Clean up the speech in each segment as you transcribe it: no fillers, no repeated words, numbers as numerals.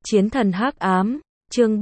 Chiến thần hắc ám, chương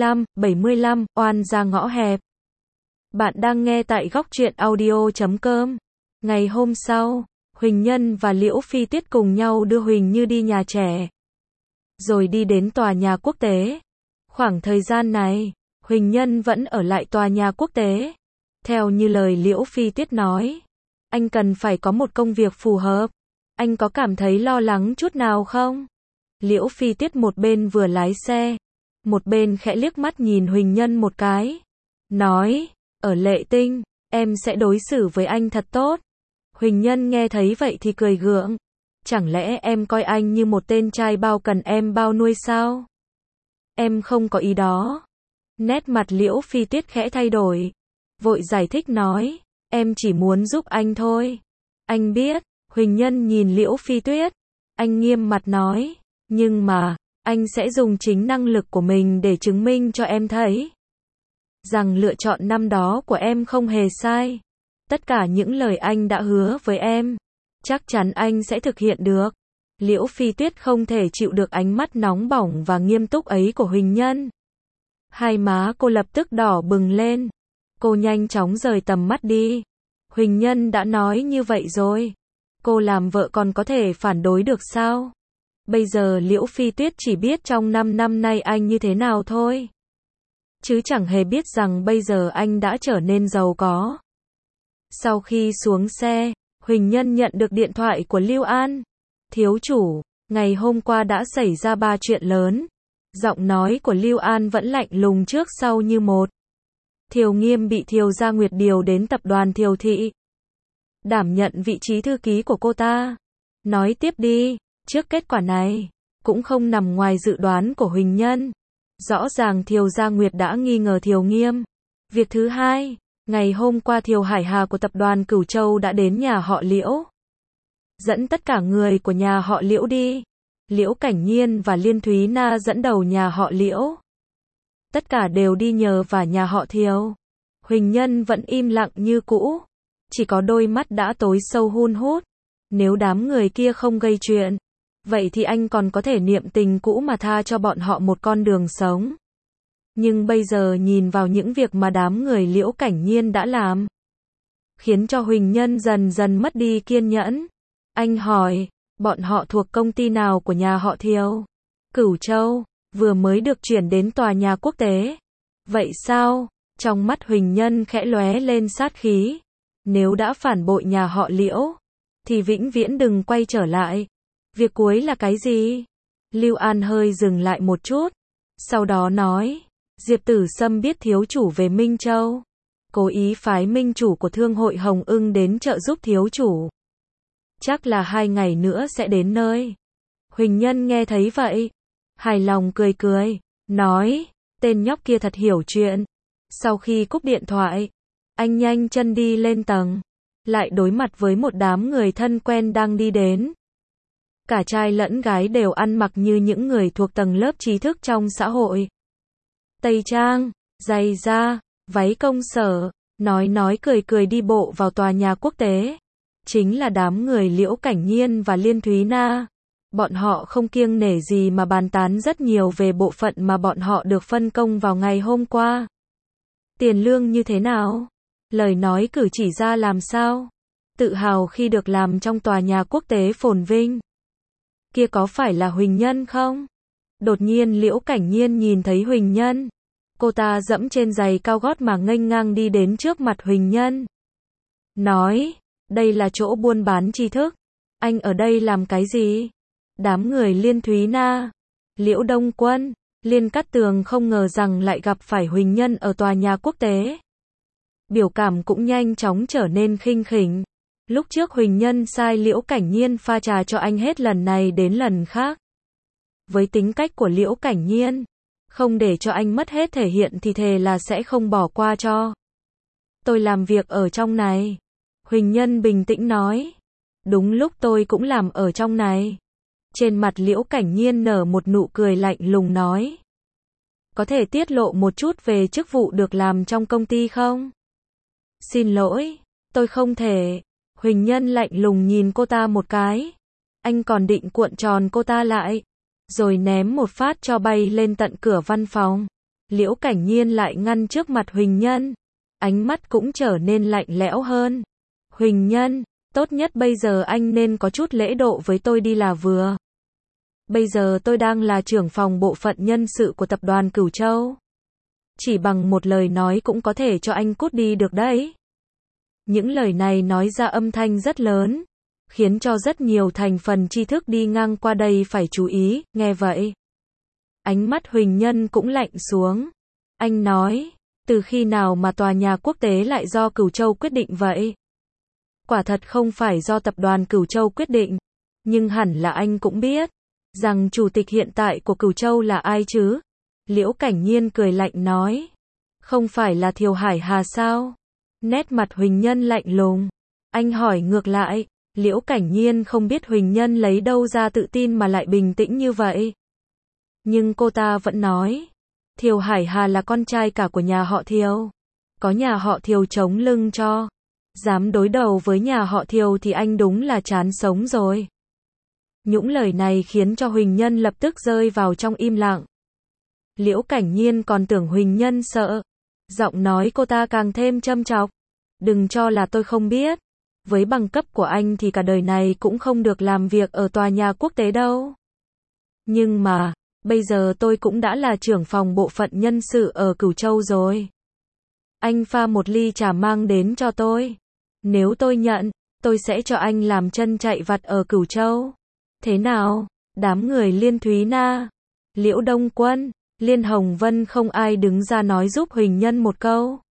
75, oan ra ngõ hẹp. Bạn đang nghe tại góc truyện audio.com. Ngày hôm sau, Huỳnh Nhân và Liễu Phi Tuyết cùng nhau đưa Huỳnh Như đi nhà trẻ, rồi đi đến tòa nhà quốc tế. Khoảng thời gian này, Huỳnh Nhân vẫn ở lại tòa nhà quốc tế. Theo như lời Liễu Phi Tuyết nói, anh cần phải có một công việc phù hợp. Anh có cảm thấy lo lắng chút nào không? Liễu Phi Tuyết một bên vừa lái xe, một bên khẽ liếc mắt nhìn Huỳnh Nhân một cái. Nói, ở Lệ Tinh, em sẽ đối xử với anh thật tốt. Huỳnh Nhân nghe thấy vậy thì cười gượng. Chẳng lẽ em coi anh như một tên trai bao cần em bao nuôi sao? Em không có ý đó. Nét mặt Liễu Phi Tuyết khẽ thay đổi, vội giải thích nói, em chỉ muốn giúp anh thôi. Anh biết. Huỳnh Nhân nhìn Liễu Phi Tuyết, anh nghiêm mặt nói, nhưng mà, anh sẽ dùng chính năng lực của mình để chứng minh cho em thấy rằng lựa chọn năm đó của em không hề sai. Tất cả những lời anh đã hứa với em, chắc chắn anh sẽ thực hiện được. Liễu Phi Tuyết không thể chịu được ánh mắt nóng bỏng và nghiêm túc ấy của Huỳnh Nhân. Hai má cô lập tức đỏ bừng lên. Cô nhanh chóng rời tầm mắt đi. Huỳnh Nhân đã nói như vậy rồi, cô làm vợ còn có thể phản đối được sao? Bây giờ Liễu Phi Tuyết chỉ biết trong 5 năm nay anh như thế nào thôi, chứ chẳng hề biết rằng bây giờ anh đã trở nên giàu có. Sau khi xuống xe, Huỳnh Nhân nhận được điện thoại của Lưu An. Thiếu chủ, ngày hôm qua đã xảy ra 3 chuyện lớn. Giọng nói của Lưu An vẫn lạnh lùng trước sau như một. Thiều Nghiêm bị Thiều Gia Nguyệt điều đến tập đoàn Thiều Thị, đảm nhận vị trí thư ký của cô ta. Nói tiếp đi. Trước kết quả này, cũng không nằm ngoài dự đoán của Huỳnh Nhân. Rõ ràng Thiều Gia Nguyệt đã nghi ngờ Thiều Nghiêm. Việc thứ hai, ngày hôm qua Thiều Hải Hà của tập đoàn Cửu Châu đã đến nhà họ Liễu, dẫn tất cả người của nhà họ Liễu đi. Liễu Cảnh Nhiên và Liên Thúy Na dẫn đầu nhà họ Liễu. Tất cả đều đi nhờ vả nhà họ Thiều. Huỳnh Nhân vẫn im lặng như cũ, chỉ có đôi mắt đã tối sâu hun hút. Nếu đám người kia không gây chuyện, vậy thì anh còn có thể niệm tình cũ mà tha cho bọn họ một con đường sống. Nhưng bây giờ nhìn vào những việc mà đám người Liễu Cảnh Nhiên đã làm, khiến cho Huỳnh Nhân dần dần mất đi kiên nhẫn. Anh hỏi, bọn họ thuộc công ty nào của nhà họ Thiều? Cửu Châu, vừa mới được chuyển đến tòa nhà quốc tế. Vậy sao? Trong mắt Huỳnh Nhân khẽ lóe lên sát khí. Nếu đã phản bội nhà họ Liễu, thì vĩnh viễn đừng quay trở lại. Việc cuối là cái gì? Lưu An hơi dừng lại một chút, sau đó nói, Diệp Tử Sâm biết thiếu chủ về Minh Châu, cố ý phái minh chủ của thương hội Hồng Ưng đến trợ giúp thiếu chủ. Chắc là 2 ngày nữa sẽ đến nơi. Huỳnh Nhân nghe thấy vậy, hài lòng cười cười, nói, tên nhóc kia thật hiểu chuyện. Sau khi cúp điện thoại, anh nhanh chân đi lên tầng, lại đối mặt với một đám người thân quen đang đi đến. Cả trai lẫn gái đều ăn mặc như những người thuộc tầng lớp trí thức trong xã hội. Tây trang, giày da, váy công sở, nói cười đi bộ vào tòa nhà quốc tế. Chính là đám người Liễu Cảnh Nhiên và Liên Thúy Na. Bọn họ không kiêng nể gì mà bàn tán rất nhiều về bộ phận mà bọn họ được phân công vào ngày hôm qua. Tiền lương như thế nào? Lời nói cử chỉ ra làm sao? Tự hào khi được làm trong tòa nhà quốc tế phồn vinh. Kia có phải là Huỳnh Nhân không? Đột nhiên Liễu Cảnh Nhiên nhìn thấy Huỳnh Nhân. Cô ta dẫm trên giày cao gót mà nghênh ngang đi đến trước mặt Huỳnh Nhân. Nói, đây là chỗ buôn bán tri thức. Anh ở đây làm cái gì? Đám người Liên Thúy Na, Liễu Đông Quân, Liên Cát Tường không ngờ rằng lại gặp phải Huỳnh Nhân ở tòa nhà quốc tế. Biểu cảm cũng nhanh chóng trở nên khinh khỉnh. Lúc trước Huỳnh Nhân sai Liễu Cảnh Nhiên pha trà cho anh hết lần này đến lần khác. Với tính cách của Liễu Cảnh Nhiên, không để cho anh mất hết thể hiện thì thề là sẽ không bỏ qua cho. Tôi làm việc ở trong này. Huỳnh Nhân bình tĩnh nói. Đúng lúc tôi cũng làm ở trong này. Trên mặt Liễu Cảnh Nhiên nở một nụ cười lạnh lùng nói. Có thể tiết lộ một chút về chức vụ được làm trong công ty không? Xin lỗi, tôi không thể. Huỳnh Nhân lạnh lùng nhìn cô ta một cái. Anh còn định cuộn tròn cô ta lại. rồi ném một phát cho bay lên tận cửa văn phòng. Liễu Cảnh Nhiên lại ngăn trước mặt Huỳnh Nhân, ánh mắt cũng trở nên lạnh lẽo hơn. Huỳnh Nhân, tốt nhất bây giờ anh nên có chút lễ độ với tôi đi là vừa. Bây giờ tôi đang là trưởng phòng bộ phận nhân sự của tập đoàn Cửu Châu. Chỉ bằng một lời nói cũng có thể cho anh cút đi được đấy. Những lời này nói ra âm thanh rất lớn, khiến cho rất nhiều thành phần tri thức đi ngang qua đây phải chú ý, nghe vậy. Ánh mắt Huỳnh Nhân cũng lạnh xuống. Anh nói, từ khi nào mà tòa nhà quốc tế lại do Cửu Châu quyết định vậy? Quả thật không phải do tập đoàn Cửu Châu quyết định, nhưng hẳn là anh cũng biết, rằng chủ tịch hiện tại của Cửu Châu là ai chứ? Liễu Cảnh Nhiên cười lạnh nói, không phải là Thiều Hải Hà sao? Nét mặt Huỳnh Nhân lạnh lùng. Anh hỏi ngược lại, Liễu Cảnh Nhiên không biết Huỳnh Nhân lấy đâu ra tự tin mà lại bình tĩnh như vậy. Nhưng cô ta vẫn nói, Thiều Hải Hà là con trai cả của nhà họ Thiều. Có nhà họ Thiều chống lưng cho. Dám đối đầu với nhà họ Thiều thì anh đúng là chán sống rồi. Những lời này khiến cho Huỳnh Nhân lập tức rơi vào trong im lặng. Liễu Cảnh Nhiên còn tưởng Huỳnh Nhân sợ. Giọng nói cô ta càng thêm châm chọc. Đừng cho là tôi không biết. Với bằng cấp của anh thì cả đời này cũng không được làm việc ở tòa nhà quốc tế đâu. Nhưng mà, bây giờ tôi cũng đã là trưởng phòng bộ phận nhân sự ở Cửu Châu rồi. Anh pha một ly trà mang đến cho tôi. Nếu tôi nhận, tôi sẽ cho anh làm chân chạy vặt ở Cửu Châu. Thế nào? Đám người Liên Thúy Na, Liễu Đông Quân, Liên Hồng Vân không ai đứng ra nói giúp Huỳnh Nhân một câu,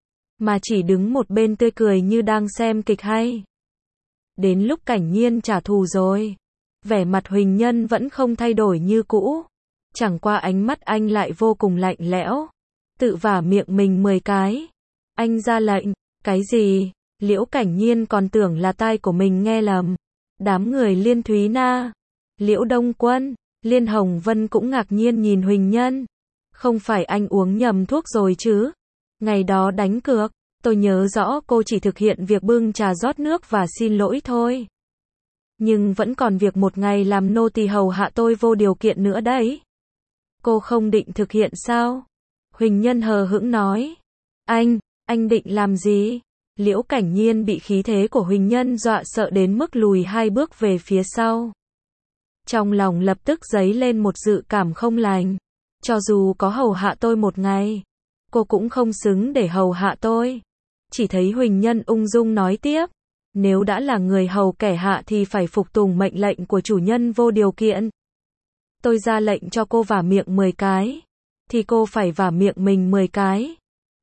mà chỉ đứng một bên tươi cười như đang xem kịch hay. Đến lúc Cảnh Nhiên trả thù rồi, vẻ mặt Huỳnh Nhân vẫn không thay đổi như cũ, chẳng qua ánh mắt anh lại vô cùng lạnh lẽo, tự vả miệng mình 10 cái. Anh ra lệnh, cái gì? Liễu Cảnh Nhiên còn tưởng là tai của mình nghe lầm. Đám người Liên Thúy Na, Liễu Đông Quân, Liên Hồng Vân cũng ngạc nhiên nhìn Huỳnh Nhân. Không phải anh uống nhầm thuốc rồi chứ? Ngày đó đánh cược, tôi nhớ rõ cô chỉ thực hiện việc bưng trà rót nước và xin lỗi thôi. Nhưng vẫn còn việc một ngày làm nô tỳ hầu hạ tôi vô điều kiện nữa đấy. Cô không định thực hiện sao? Huỳnh Nhân hờ hững nói. Anh định làm gì? Liễu Cảnh Nhiên bị khí thế của Huỳnh Nhân dọa sợ đến mức lùi 2 bước về phía sau. Trong lòng lập tức dấy lên một dự cảm không lành. Cho dù có hầu hạ tôi một ngày, cô cũng không xứng để hầu hạ tôi. Chỉ thấy Huỳnh Nhân ung dung nói tiếp. Nếu đã là người hầu kẻ hạ thì phải phục tùng mệnh lệnh của chủ nhân vô điều kiện. Tôi ra lệnh cho cô vả miệng 10 cái, thì cô phải vả miệng mình 10 cái.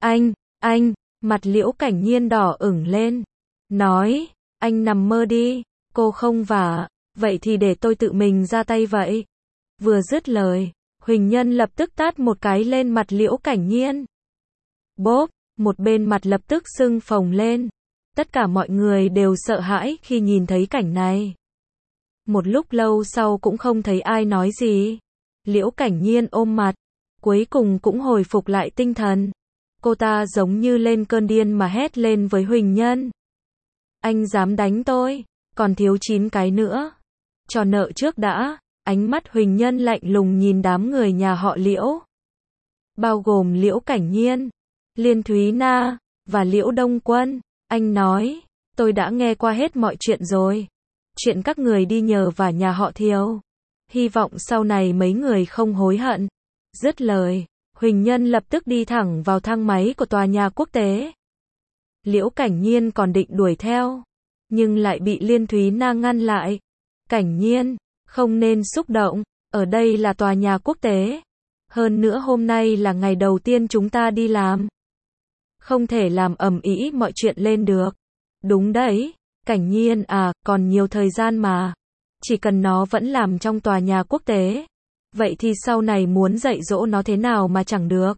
Anh, mặt Liễu Cảnh Nhiên đỏ ửng lên. Nói, anh nằm mơ đi, cô không vả, vậy thì để tôi tự mình ra tay vậy. Vừa dứt lời, Huỳnh Nhân lập tức tát một cái lên mặt Liễu Cảnh Nhiên. Bốp, một bên mặt lập tức sưng phồng lên. Tất cả mọi người đều sợ hãi khi nhìn thấy cảnh này. Một lúc lâu sau cũng không thấy ai nói gì. Liễu Cảnh Nhiên ôm mặt, cuối cùng cũng hồi phục lại tinh thần. Cô ta giống như lên cơn điên mà hét lên với Huỳnh Nhân. Anh dám đánh tôi, còn thiếu 9 cái nữa. Cho nợ trước đã. Ánh mắt Huỳnh Nhân lạnh lùng nhìn đám người nhà họ Liễu. Bao gồm Liễu Cảnh Nhiên, Liên Thúy Na, và Liễu Đông Quân. Anh nói, tôi đã nghe qua hết mọi chuyện rồi. Chuyện các người đi nhờ vả nhà họ Thiều. Hy vọng sau này mấy người không hối hận. Dứt lời, Huỳnh Nhân lập tức đi thẳng vào thang máy của tòa nhà quốc tế. Liễu Cảnh Nhiên còn định đuổi theo, nhưng lại bị Liên Thúy Na ngăn lại. Cảnh Nhiên, không nên xúc động, ở đây là tòa nhà quốc tế. Hơn nữa hôm nay là ngày đầu tiên chúng ta đi làm. Không thể làm ầm ĩ mọi chuyện lên được. Đúng đấy, Cảnh Nhiên à, còn nhiều thời gian mà. Chỉ cần nó vẫn làm trong tòa nhà quốc tế. Vậy thì sau này muốn dạy dỗ nó thế nào mà chẳng được.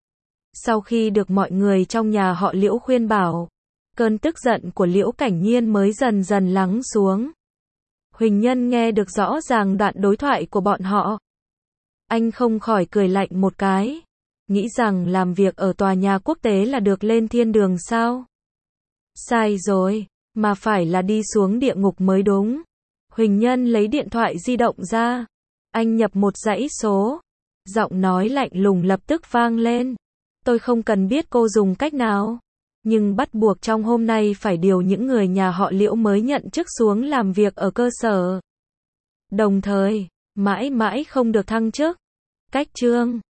Sau khi được mọi người trong nhà họ Liễu khuyên bảo, cơn tức giận của Liễu Cảnh Nhiên mới dần dần lắng xuống. Huỳnh Nhân nghe được rõ ràng đoạn đối thoại của bọn họ. Anh không khỏi cười lạnh một cái. Nghĩ rằng làm việc ở tòa nhà quốc tế là được lên thiên đường sao? Sai rồi, mà phải là đi xuống địa ngục mới đúng. Huỳnh Nhân lấy điện thoại di động ra, Anh nhập một dãy số. Giọng nói lạnh lùng lập tức vang lên. Tôi không cần biết cô dùng cách nào. Nhưng bắt buộc trong hôm nay phải điều những người nhà họ Liễu mới nhận chức xuống làm việc ở cơ sở. Đồng thời, mãi mãi không được thăng chức. Cách chương